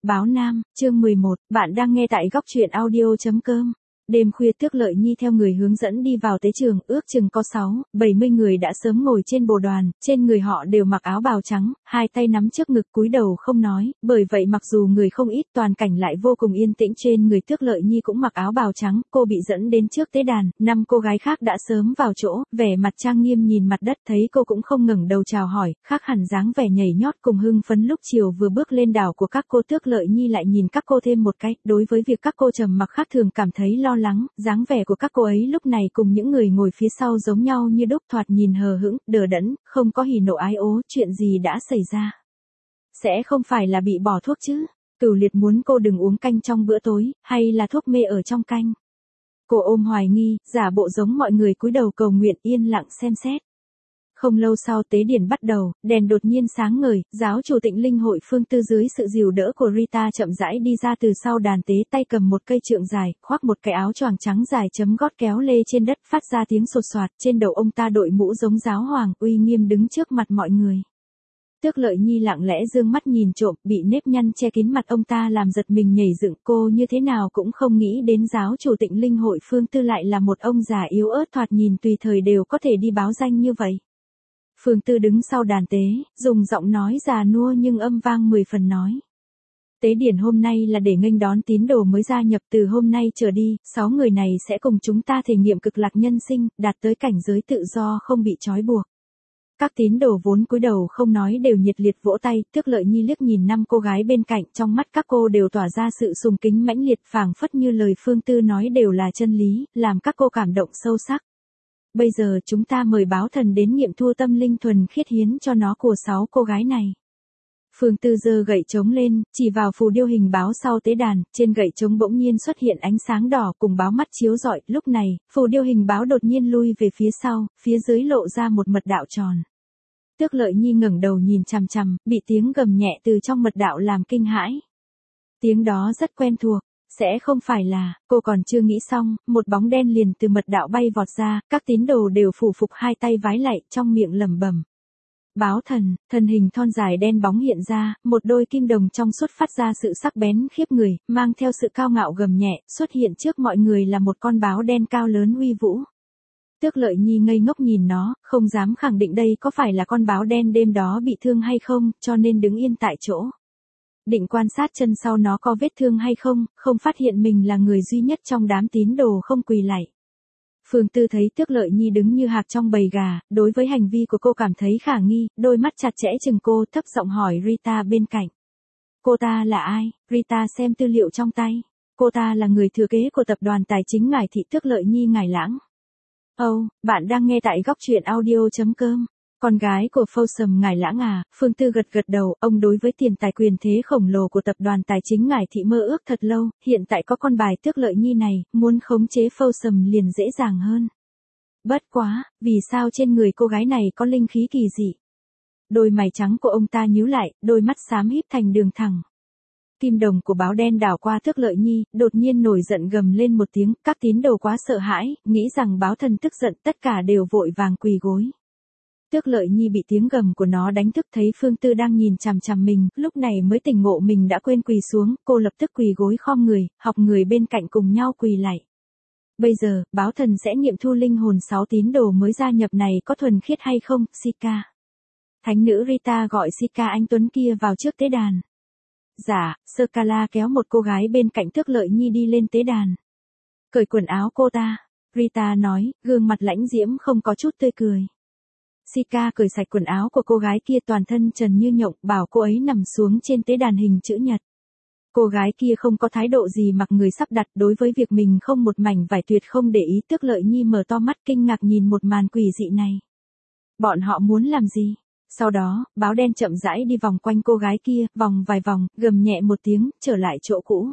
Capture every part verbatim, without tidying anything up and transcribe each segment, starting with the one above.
Báo Nam, chương mười một, bạn đang nghe tại góc truyện audio chấm com. Đêm khuya Tước Lợi Nhi theo người hướng dẫn đi vào tế trường, ước chừng có sáu, bảy mươi người đã sớm ngồi trên bồ đoàn, trên người họ đều mặc áo bào trắng, hai tay nắm trước ngực cúi đầu không nói, bởi vậy mặc dù người không ít toàn cảnh lại vô cùng yên tĩnh. Trên người Tước Lợi Nhi cũng mặc áo bào trắng, cô bị dẫn đến trước tế đàn, năm cô gái khác đã sớm vào chỗ, vẻ mặt trang nghiêm nhìn mặt đất, thấy cô cũng không ngẩng đầu chào hỏi, khác hẳn dáng vẻ nhảy nhót cùng hưng phấn lúc chiều vừa bước lên đảo của các cô. Tước Lợi Nhi lại nhìn các cô thêm một cái, đối với việc các cô trầm mặc khác thường cảm thấy lo lắng, dáng vẻ của các cô ấy lúc này cùng những người ngồi phía sau giống nhau như đúc, thoạt nhìn hờ hững, đờ đẫn, không có hỉ nộ ái ố. Chuyện gì đã xảy ra? Sẽ không phải là bị bỏ thuốc chứ? Cửu Liệt muốn cô đừng uống canh trong bữa tối, hay là thuốc mê ở trong canh? Cô ôm hoài nghi, giả bộ giống mọi người cúi đầu cầu nguyện, yên lặng xem xét. Không lâu sau tế điển bắt đầu, đèn đột nhiên sáng ngời, giáo chủ Tịnh Linh Hội Phương Tư dưới sự dìu đỡ của Rita chậm rãi đi ra từ sau đàn tế, tay cầm một cây trượng dài, khoác một cái áo choàng trắng dài chấm gót kéo lê trên đất, phát ra tiếng sột soạt. Trên đầu ông ta đội mũ giống giáo hoàng, uy nghiêm đứng trước mặt mọi người. Tước Lợi Nhi lặng lẽ dương mắt nhìn trộm, bị nếp nhăn che kín mặt ông ta làm giật mình nhảy dựng. Cô như thế nào cũng không nghĩ đến giáo chủ Tịnh Linh Hội Phương Tư lại là một ông già yếu ớt, thoạt nhìn tùy thời đều có thể đi báo danh như vậy. Phương Tư đứng sau đàn tế, dùng giọng nói già nua nhưng âm vang mười phần nói. Tế điển hôm nay là để nghênh đón tín đồ mới gia nhập, từ hôm nay trở đi, sáu người này sẽ cùng chúng ta thể nghiệm cực lạc nhân sinh, đạt tới cảnh giới tự do không bị trói buộc. Các tín đồ vốn cúi đầu không nói đều nhiệt liệt vỗ tay. Tước Lợi Nhi liếc nhìn năm cô gái bên cạnh, trong mắt các cô đều tỏa ra sự sùng kính mãnh liệt, phảng phất như lời Phương Tư nói đều là chân lý, làm các cô cảm động sâu sắc. Bây giờ chúng ta mời báo thần đến nghiệm thu tâm linh thuần khiết hiến cho nó của sáu cô gái này. Phương Tư giơ gậy trống lên, chỉ vào phù điêu hình báo sau tế đàn, trên gậy trống bỗng nhiên xuất hiện ánh sáng đỏ cùng báo mắt chiếu rọi. Lúc này, phù điêu hình báo đột nhiên lui về phía sau, phía dưới lộ ra một mật đạo tròn. Tước Lợi Nhi ngẩng đầu nhìn chằm chằm, bị tiếng gầm nhẹ từ trong mật đạo làm kinh hãi. Tiếng đó rất quen thuộc. Sẽ không phải là, cô còn chưa nghĩ xong, một bóng đen liền từ mật đạo bay vọt ra, các tín đồ đều phủ phục hai tay vái lạy, trong miệng lẩm bẩm. Báo thần, thân hình thon dài đen bóng hiện ra, một đôi kim đồng trong suốt phát ra sự sắc bén khiếp người, mang theo sự cao ngạo gầm nhẹ, xuất hiện trước mọi người là một con báo đen cao lớn uy vũ. Tước Lợi Nhi ngây ngốc nhìn nó, không dám khẳng định đây có phải là con báo đen đêm đó bị thương hay không, cho nên đứng yên tại chỗ. Định quan sát chân sau nó có vết thương hay không, không phát hiện mình là người duy nhất trong đám tín đồ không quỳ lạy. Phương Tư thấy Tước Lợi Nhi đứng như hạc trong bầy gà, đối với hành vi của cô cảm thấy khả nghi, đôi mắt chặt chẽ chừng cô, thấp giọng hỏi Rita bên cạnh. Cô ta là ai? Rita xem tư liệu trong tay. Cô ta là người thừa kế của tập đoàn tài chính Ngải Thị Tước Lợi Nhi Ngải Lãng. Ồ, oh, bạn đang nghe tại góc truyện audio chấm com. Con gái của Folsom Ngải Lãng à? Phương Tư gật gật đầu, ông đối với tiền tài quyền thế khổng lồ của tập đoàn tài chính Ngải Thị mơ ước thật lâu, hiện tại có con bài Tước Lợi Nhi này, muốn khống chế Folsom liền dễ dàng hơn. Bất quá, vì sao trên người cô gái này có linh khí kỳ dị? Đôi mày trắng của ông ta nhíu lại, đôi mắt xám híp thành đường thẳng. Kim đồng của báo đen đảo qua Tước Lợi Nhi, đột nhiên nổi giận gầm lên một tiếng, các tín đồ quá sợ hãi, nghĩ rằng báo thần tức giận, tất cả đều vội vàng quỳ gối. Tước Lợi Nhi bị tiếng gầm của nó đánh thức, thấy Phương Tư đang nhìn chằm chằm mình, lúc này mới tỉnh ngộ mình đã quên quỳ xuống, cô lập tức quỳ gối khom người, học người bên cạnh cùng nhau quỳ lạy. Bây giờ, báo thần sẽ nghiệm thu linh hồn sáu tín đồ mới gia nhập này có thuần khiết hay không, Sika. Thánh nữ Rita gọi Sika anh tuấn kia vào trước tế đàn. Dạ, Scala kéo một cô gái bên cạnh Tước Lợi Nhi đi lên tế đàn. Cởi quần áo cô ta, Rita nói, gương mặt lãnh diễm không có chút tươi cười. Sika cởi sạch quần áo của cô gái kia, toàn thân trần như nhộng, bảo cô ấy nằm xuống trên tế đàn hình chữ nhật. Cô gái kia không có thái độ gì mặc người sắp đặt, đối với việc mình không một mảnh vải tuyệt không để ý. Tước Lợi Nhi mở to mắt kinh ngạc nhìn một màn quỷ dị này. Bọn họ muốn làm gì? Sau đó, báo đen chậm rãi đi vòng quanh cô gái kia, vòng vài vòng, gầm nhẹ một tiếng, trở lại chỗ cũ.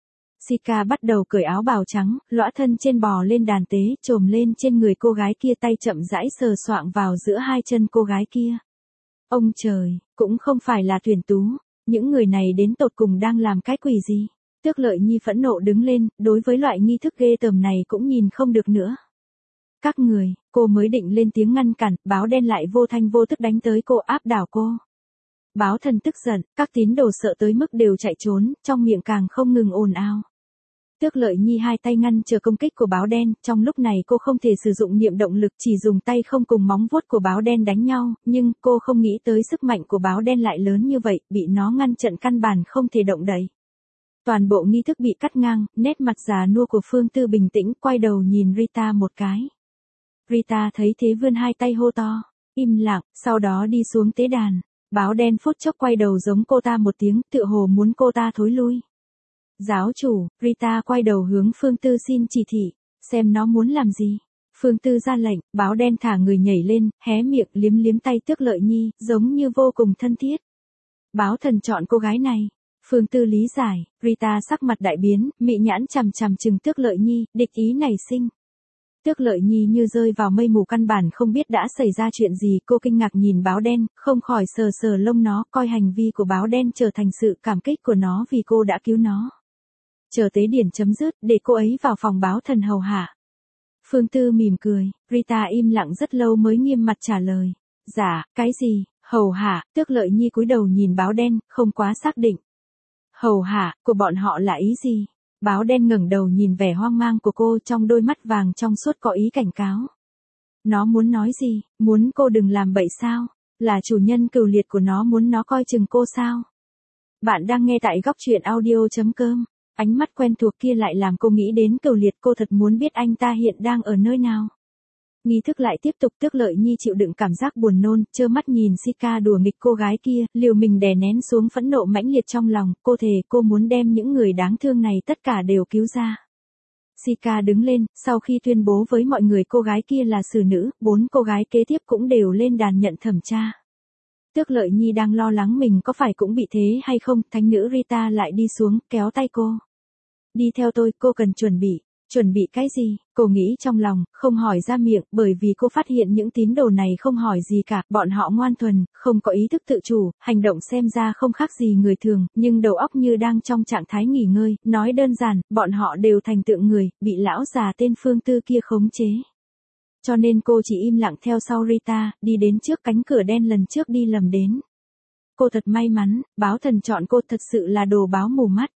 Sika bắt đầu cởi áo bào trắng, lõa thân trên bò lên đàn tế, trồm lên trên người cô gái kia, tay chậm rãi sờ soạng vào giữa hai chân cô gái kia. Ông trời, cũng không phải là tuyển tú, những người này đến tột cùng đang làm cái quỷ gì? Tước Lợi Nhi phẫn nộ đứng lên, đối với loại nghi thức ghê tởm này cũng nhìn không được nữa. Các người, cô mới định lên tiếng ngăn cản, báo đen lại vô thanh vô tức đánh tới cô, áp đảo cô. Báo thần tức giận, các tín đồ sợ tới mức đều chạy trốn, trong miệng càng không ngừng ồn ào. Tước Lợi Nhi hai tay ngăn chờ công kích của báo đen, trong lúc này cô không thể sử dụng niệm động lực, chỉ dùng tay không cùng móng vuốt của báo đen đánh nhau, nhưng cô không nghĩ tới sức mạnh của báo đen lại lớn như vậy, bị nó ngăn chặn căn bản không thể động đậy. Toàn bộ nghi thức bị cắt ngang, nét mặt già nua của Phương Tư bình tĩnh, quay đầu nhìn Rita một cái. Rita thấy thế vươn hai tay hô to, im lặng, sau đó đi xuống tế đàn. Báo đen phút chốc quay đầu giống cô ta một tiếng, tựa hồ muốn cô ta thối lui. Giáo chủ, Rita quay đầu hướng Phương Tư xin chỉ thị, xem nó muốn làm gì. Phương Tư ra lệnh, báo đen thả người nhảy lên, hé miệng liếm liếm tay Tước Lợi Nhi, giống như vô cùng thân thiết. Báo thần chọn cô gái này. Phương Tư lý giải, Rita sắc mặt đại biến, mị nhãn chằm chằm chừng Tước Lợi Nhi, địch ý nảy sinh. Tước Lợi Nhi như rơi vào mây mù căn bản không biết đã xảy ra chuyện gì, cô kinh ngạc nhìn báo đen, không khỏi sờ sờ lông nó, coi hành vi của báo đen trở thành sự cảm kích của nó vì cô đã cứu nó. Chờ tế điển chấm dứt, để cô ấy vào phòng báo thần hầu hạ. Phương Tư mỉm cười, Rita im lặng rất lâu mới nghiêm mặt trả lời. Dạ, cái gì, hầu hạ, Tước Lợi Nhi cúi đầu nhìn báo đen, không quá xác định. Hầu hạ, của bọn họ là ý gì? Báo đen ngẩng đầu nhìn vẻ hoang mang của cô, trong đôi mắt vàng trong suốt có ý cảnh cáo. Nó muốn nói gì, muốn cô đừng làm bậy sao? Là chủ nhân cừu liệt của nó muốn nó coi chừng cô sao? Bạn đang nghe tại góc truyện audio chấm com. Ánh mắt quen thuộc kia lại làm cô nghĩ đến cừu liệt, cô thật muốn biết anh ta hiện đang ở nơi nào. Nghi thức lại tiếp tục, Tước Lợi Nhi chịu đựng cảm giác buồn nôn, trơ mắt nhìn Sika đùa nghịch cô gái kia, liều mình đè nén xuống phẫn nộ mãnh liệt trong lòng, cô thề cô muốn đem những người đáng thương này tất cả đều cứu ra. Sika đứng lên, sau khi tuyên bố với mọi người cô gái kia là xử nữ, bốn cô gái kế tiếp cũng đều lên đàn nhận thẩm tra. Tước Lợi Nhi đang lo lắng mình có phải cũng bị thế hay không, thánh nữ Rita lại đi xuống, kéo tay cô. Đi theo tôi, cô cần chuẩn bị. Chuẩn bị cái gì? Cô nghĩ trong lòng, không hỏi ra miệng, bởi vì cô phát hiện những tín đồ này không hỏi gì cả, bọn họ ngoan thuần, không có ý thức tự chủ, hành động xem ra không khác gì người thường, nhưng đầu óc như đang trong trạng thái nghỉ ngơi, nói đơn giản, bọn họ đều thành tượng người, bị lão già tên Phương Tư kia khống chế. Cho nên cô chỉ im lặng theo sau Rita, đi đến trước cánh cửa đen lần trước đi lầm đến. Cô thật may mắn, báo thần chọn cô thật sự là đồ báo mù mắt.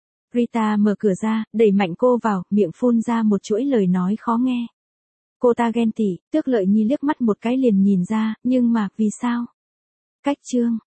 Rita mở cửa ra, đẩy mạnh cô vào, miệng phun ra một chuỗi lời nói khó nghe. Cô ta ghen tị, Tước Lợi Nhi liếc mắt một cái liền nhìn ra, nhưng mà, vì sao? Cách chương,